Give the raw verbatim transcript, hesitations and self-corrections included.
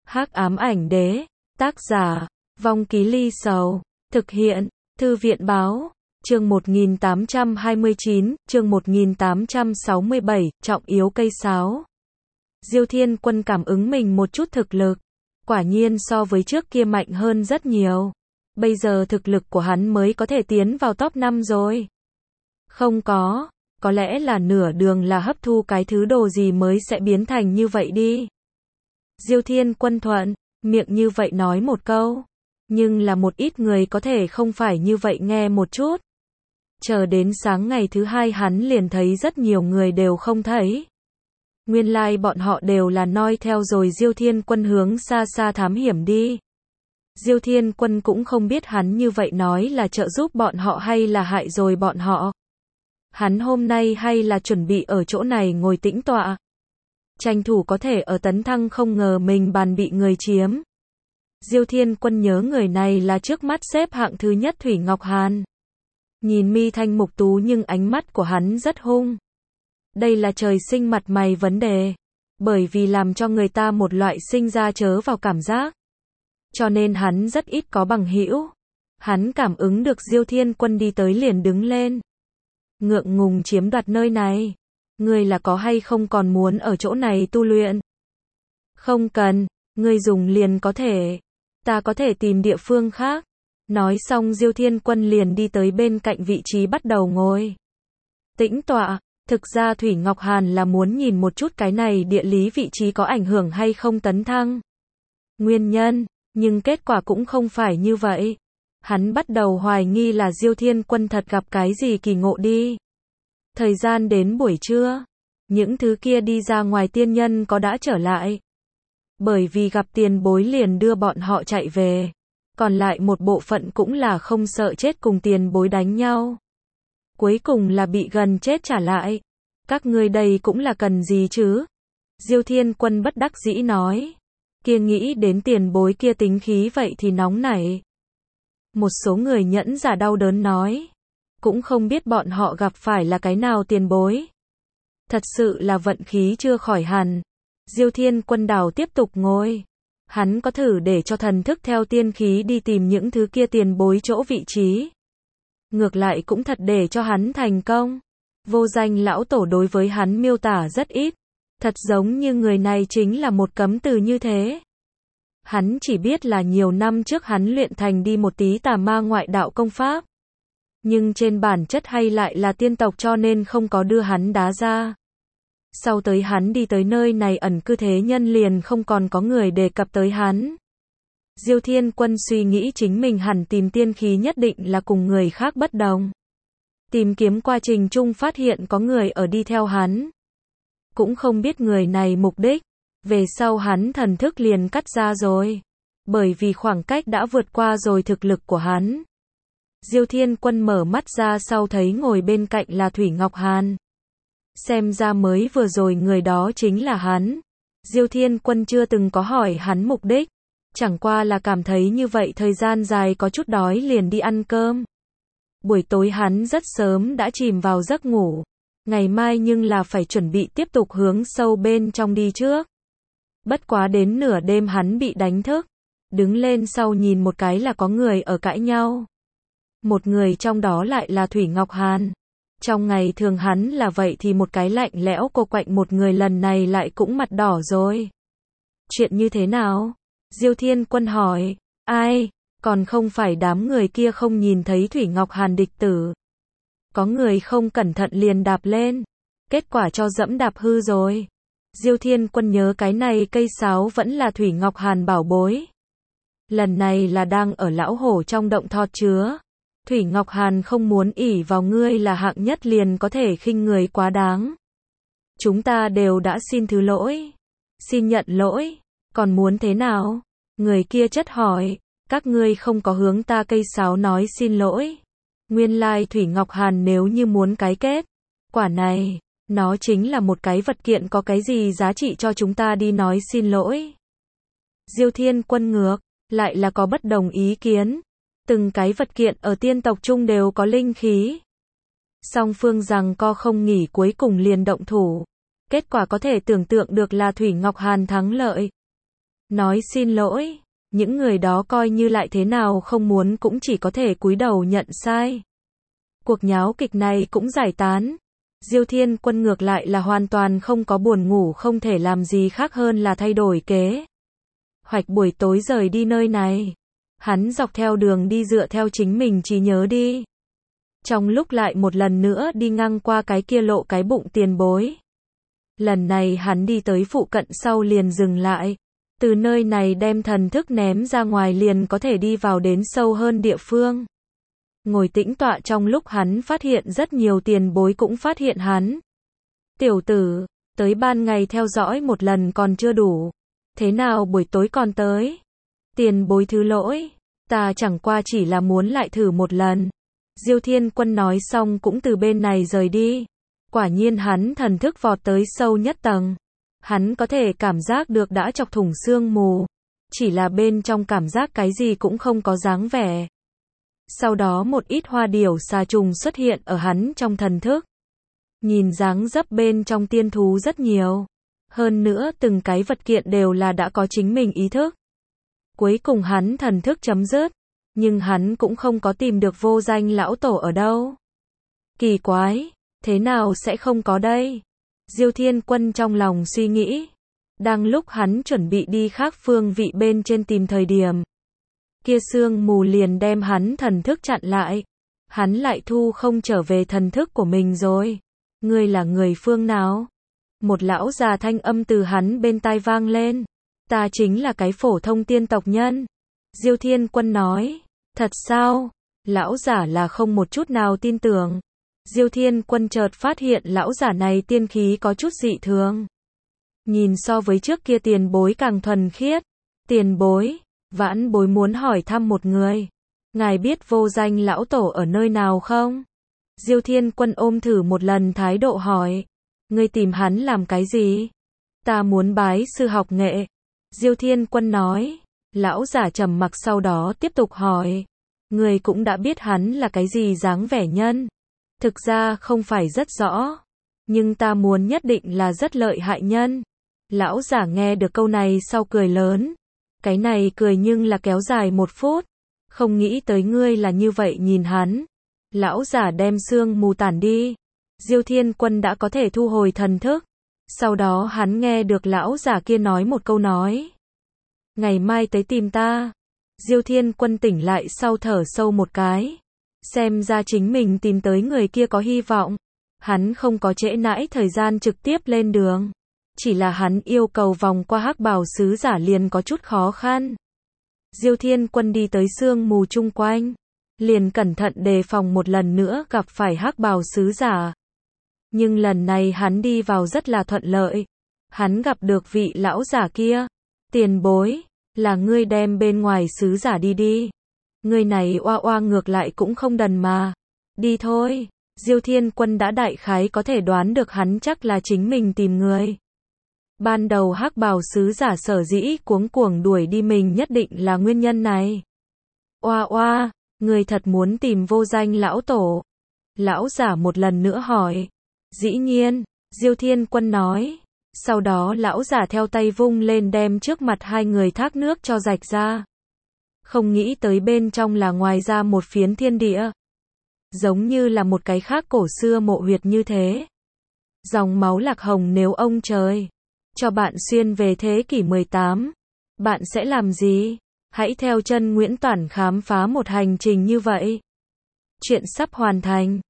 Hắc ám ảnh đế, tác giả, Vong Ký Ly Sầu, thực hiện, Thư viện báo, chương một nghìn tám trăm hai mươi chín, chương một nghìn tám trăm sáu mươi bảy, trọng yếu cây sáo. Diêu Thiên Quân cảm ứng mình một chút thực lực, quả nhiên so với trước kia mạnh hơn rất nhiều. Bây giờ thực lực của hắn mới có thể tiến vào top năm rồi. Không có, có lẽ là nửa đường là hấp thu cái thứ đồ gì mới sẽ biến thành như vậy đi. Diêu Thiên Quân thuận, miệng như vậy nói một câu. Nhưng là một ít người có thể không phải như vậy nghe một chút. Chờ đến sáng ngày thứ hai hắn liền thấy rất nhiều người đều không thấy. Nguyên lai like bọn họ đều là noi theo rồi Diêu Thiên Quân hướng xa xa thám hiểm đi. Diêu Thiên Quân cũng không biết hắn như vậy nói là trợ giúp bọn họ hay là hại rồi bọn họ. Hắn hôm nay hay là chuẩn bị ở chỗ này ngồi tĩnh tọa. Tranh thủ có thể ở tấn thăng, không ngờ mình bàn bị người chiếm. Diêu Thiên Quân nhớ người này là trước mắt xếp hạng thứ nhất Thủy Ngọc Hàn. Nhìn mi thanh mục tú nhưng ánh mắt của hắn rất hung. Đây là trời sinh mặt mày vấn đề. Bởi vì làm cho người ta một loại sinh ra chớ vào cảm giác. Cho nên hắn rất ít có bằng hữu. Hắn cảm ứng được Diêu Thiên Quân đi tới liền đứng lên. Ngượng ngùng chiếm đoạt nơi này. Ngươi là có hay không còn muốn ở chỗ này tu luyện? Không cần, ngươi dùng liền có thể. Ta có thể tìm địa phương khác. Nói xong Diêu Thiên Quân liền đi tới bên cạnh vị trí bắt đầu ngồi. Tĩnh tọa, thực ra Thủy Ngọc Hàn là muốn nhìn một chút cái này địa lý vị trí có ảnh hưởng hay không tấn thăng. Nguyên nhân, nhưng kết quả cũng không phải như vậy. Hắn bắt đầu hoài nghi là Diêu Thiên Quân thật gặp cái gì kỳ ngộ đi. Thời gian đến buổi trưa, những thứ kia đi ra ngoài tiên nhân có đã trở lại. Bởi vì gặp tiền bối liền đưa bọn họ chạy về. Còn lại một bộ phận cũng là không sợ chết cùng tiền bối đánh nhau. Cuối cùng là bị gần chết trả lại. Các ngươi đây cũng là cần gì chứ? Diêu Thiên Quân bất đắc dĩ nói. Kia nghĩ đến tiền bối kia tính khí vậy thì nóng nảy. Một số người nhẫn giả đau đớn nói. Cũng không biết bọn họ gặp phải là cái nào tiền bối. Thật sự là vận khí chưa khỏi hẳn. Diêu Thiên Quân đảo tiếp tục ngồi. Hắn có thử để cho thần thức theo tiên khí đi tìm những thứ kia tiền bối chỗ vị trí. Ngược lại cũng thật để cho hắn thành công. Vô danh lão tổ đối với hắn miêu tả rất ít. Thật giống như người này chính là một cấm từ như thế. Hắn chỉ biết là nhiều năm trước hắn luyện thành đi một tí tà ma ngoại đạo công pháp. Nhưng trên bản chất hay lại là tiên tộc cho nên không có đưa hắn đá ra. Sau tới hắn đi tới nơi này ẩn cư thế nhân liền không còn có người đề cập tới hắn. Diêu Thiên Quân suy nghĩ chính mình hẳn tìm tiên khí nhất định là cùng người khác bất đồng. Tìm kiếm quá trình chung phát hiện có người ở đi theo hắn. Cũng không biết người này mục đích. Về sau hắn thần thức liền cắt ra rồi. Bởi vì khoảng cách đã vượt qua rồi thực lực của hắn. Diêu Thiên Quân mở mắt ra sau thấy ngồi bên cạnh là Thủy Ngọc Hàn. Xem ra mới vừa rồi người đó chính là hắn. Diêu Thiên Quân chưa từng có hỏi hắn mục đích. Chẳng qua là cảm thấy như vậy thời gian dài có chút đói liền đi ăn cơm. Buổi tối hắn rất sớm đã chìm vào giấc ngủ. Ngày mai nhưng là phải chuẩn bị tiếp tục hướng sâu bên trong đi trước. Bất quá đến nửa đêm hắn bị đánh thức. Đứng lên sau nhìn một cái là có người ở cãi nhau. Một người trong đó lại là Thủy Ngọc Hàn. Trong ngày thường hắn là vậy thì một cái lạnh lẽo cô quạnh một người lần này lại cũng mặt đỏ rồi. Chuyện như thế nào? Diêu Thiên Quân hỏi. Ai? Còn không phải đám người kia không nhìn thấy Thủy Ngọc Hàn địch tử. Có người không cẩn thận liền đạp lên. Kết quả cho dẫm đạp hư rồi. Diêu Thiên Quân nhớ cái này cây sáo vẫn là Thủy Ngọc Hàn bảo bối. Lần này là đang ở lão hổ trong động thọt chứa. Thủy Ngọc Hàn không muốn ỷ vào ngươi là hạng nhất liền có thể khinh người quá đáng. Chúng ta đều đã xin thứ lỗi. Xin nhận lỗi. Còn muốn thế nào? Người kia chất hỏi. Các ngươi không có hướng ta cây sáo nói xin lỗi. Nguyên lai Thủy Ngọc Hàn nếu như muốn cái kết. Quả này, nó chính là một cái vật kiện có cái gì giá trị cho chúng ta đi nói xin lỗi. Diêu Thiên Quân ngược, lại là có bất đồng ý kiến. Từng cái vật kiện ở tiên tộc chung đều có linh khí. Song phương rằng co không nghỉ cuối cùng liền động thủ. Kết quả có thể tưởng tượng được là Thủy Ngọc Hàn thắng lợi. nói xin lỗi. Những người đó coi như lại thế nào không muốn cũng chỉ có thể cúi đầu nhận sai. Cuộc nháo kịch này cũng giải tán. Diêu Thiên Quân ngược lại là hoàn toàn không có buồn ngủ, không thể làm gì khác hơn là thay đổi kế hoạch buổi tối rời đi nơi này. Hắn dọc theo đường đi dựa theo chính mình trí nhớ đi. Trong lúc lại một lần nữa đi ngang qua cái kia lộ cái bụng tiền bối. Lần này hắn đi tới phụ cận sau liền dừng lại. Từ nơi này đem thần thức ném ra ngoài liền có thể đi vào đến sâu hơn địa phương. Ngồi tĩnh tọa trong lúc hắn phát hiện rất nhiều tiền bối cũng phát hiện hắn. Tiểu tử, tới ban ngày theo dõi một lần còn chưa đủ. Thế nào buổi tối còn tới? Tiền bối thứ lỗi, ta chẳng qua chỉ là muốn lại thử một lần. Diêu Thiên Quân nói xong cũng từ bên này rời đi. Quả nhiên hắn thần thức vọt tới sâu nhất tầng. Hắn có thể cảm giác được đã chọc thủng sương mù. Chỉ là bên trong cảm giác cái gì cũng không có dáng vẻ. Sau đó một ít hoa điểu xà trùng xuất hiện ở hắn trong thần thức. Nhìn dáng dấp bên trong tiên thú rất nhiều. Hơn nữa từng cái vật kiện đều là đã có chính mình ý thức. Cuối cùng hắn thần thức chấm dứt. Nhưng hắn cũng không có tìm được vô danh lão tổ ở đâu. Kỳ quái, thế nào sẽ không có đây? Diêu Thiên Quân trong lòng suy nghĩ. Đang lúc hắn chuẩn bị đi khác phương vị bên trên tìm thời điểm. Kia sương mù liền đem hắn thần thức chặn lại. Hắn lại thu không trở về thần thức của mình rồi. Ngươi là người phương nào? Một lão già thanh âm từ hắn bên tai vang lên. Ta chính là cái phổ thông tiên tộc nhân. Diêu Thiên Quân nói. Thật sao? Lão giả là không một chút nào tin tưởng. Diêu Thiên Quân chợt phát hiện lão giả này tiên khí có chút dị thường. Nhìn so với trước kia tiền bối càng thuần khiết. Tiền bối, vãn bối muốn hỏi thăm một người. Ngài biết vô danh lão tổ ở nơi nào không? Diêu Thiên Quân ôm thử một lần thái độ hỏi. Ngươi tìm hắn làm cái gì? Ta muốn bái sư học nghệ. Diêu Thiên Quân nói. Lão giả trầm mặc sau đó tiếp tục hỏi. Ngươi cũng đã biết hắn là cái gì dáng vẻ nhân. Thực ra không phải rất rõ. Nhưng ta muốn nhất định là rất lợi hại nhân. Lão giả nghe được câu này sau cười lớn. Cái này cười nhưng là kéo dài một phút. Không nghĩ tới ngươi là như vậy nhìn hắn. Lão giả đem sương mù tản đi. Diêu Thiên Quân đã có thể thu hồi thần thức. Sau đó hắn nghe được lão giả kia nói một câu nói. Ngày mai tới tìm ta. Diêu Thiên Quân tỉnh lại sau thở sâu một cái. Xem ra chính mình tìm tới người kia có hy vọng. Hắn không có trễ nãi thời gian trực tiếp lên đường. Chỉ là hắn yêu cầu vòng qua hắc bào sứ giả liền có chút khó khăn. Diêu Thiên Quân đi tới sương mù chung quanh. Liền cẩn thận đề phòng một lần nữa gặp phải hắc bào sứ giả. Nhưng lần này hắn đi vào rất là thuận lợi. Hắn gặp được vị lão giả kia. Tiền bối, là ngươi đem bên ngoài sứ giả đi đi. Ngươi này oa oa ngược lại cũng không đần mà. Đi thôi. Diêu Thiên Quân đã đại khái có thể đoán được hắn chắc là chính mình tìm người. Ban đầu hắc bào sứ giả sở dĩ cuống cuồng đuổi đi mình nhất định là nguyên nhân này. Oa oa, ngươi thật muốn tìm vô danh lão tổ? Lão giả một lần nữa hỏi. Dĩ nhiên, Diêu Thiên Quân nói. Sau đó lão giả theo tay vung lên đem trước mặt hai người thác nước cho rạch ra. Không nghĩ tới bên trong là ngoài ra một phiến thiên địa. Giống như là một cái khác cổ xưa mộ huyệt như thế. Dòng máu lạc hồng nếu ông trời cho bạn xuyên về thế kỷ mười tám, bạn sẽ làm gì? Hãy theo chân Nguyễn Toản khám phá một hành trình như vậy. Chuyện sắp hoàn thành.